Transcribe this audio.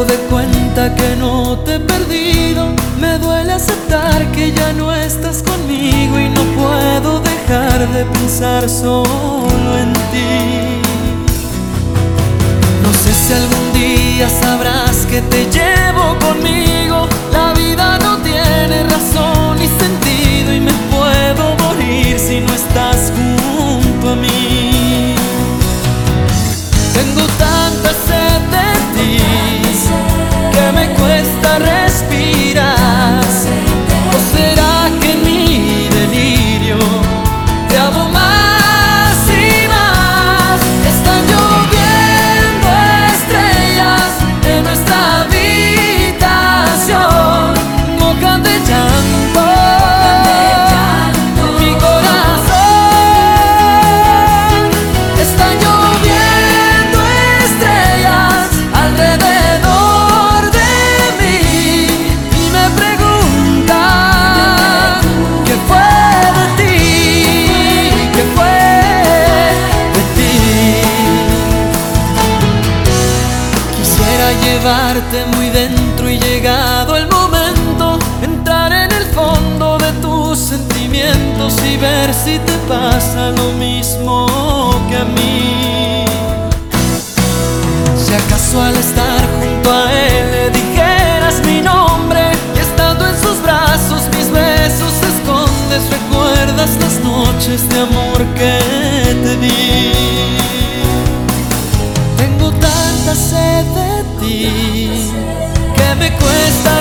dado de cuenta que no te he perdido. Me duele aceptar que ya no estás conmigo y no puedo dejar de pensar solo en ti. No sé si algún día sabrás que te llevo conmigo. La vida no tiene razón ni sentido y me puedo morir si no estás junto a mí. Tengo tanta sed de ti que me cuesta respirar. ¿O será que en mi delirio te amo más y más? Están lloviendo estrellas en nuestra habitación, mojan de llanto mi corazón. Están lloviendo estrellas alrededor de mí y me preguntan ¿qué fue de ti? ¿Qué fue de ti? Quisiera llevarte muy dentro y llegado el momento, entrar en el fondo de tus sentimientos y ver si te pasa lo mismo que a mí. Si acaso al estar junto a él le dijeras mi nombre y estando en sus brazos mis besos escondes, recuerdas las noches de amor que te di. Tengo tanta sed de ti que me cuesta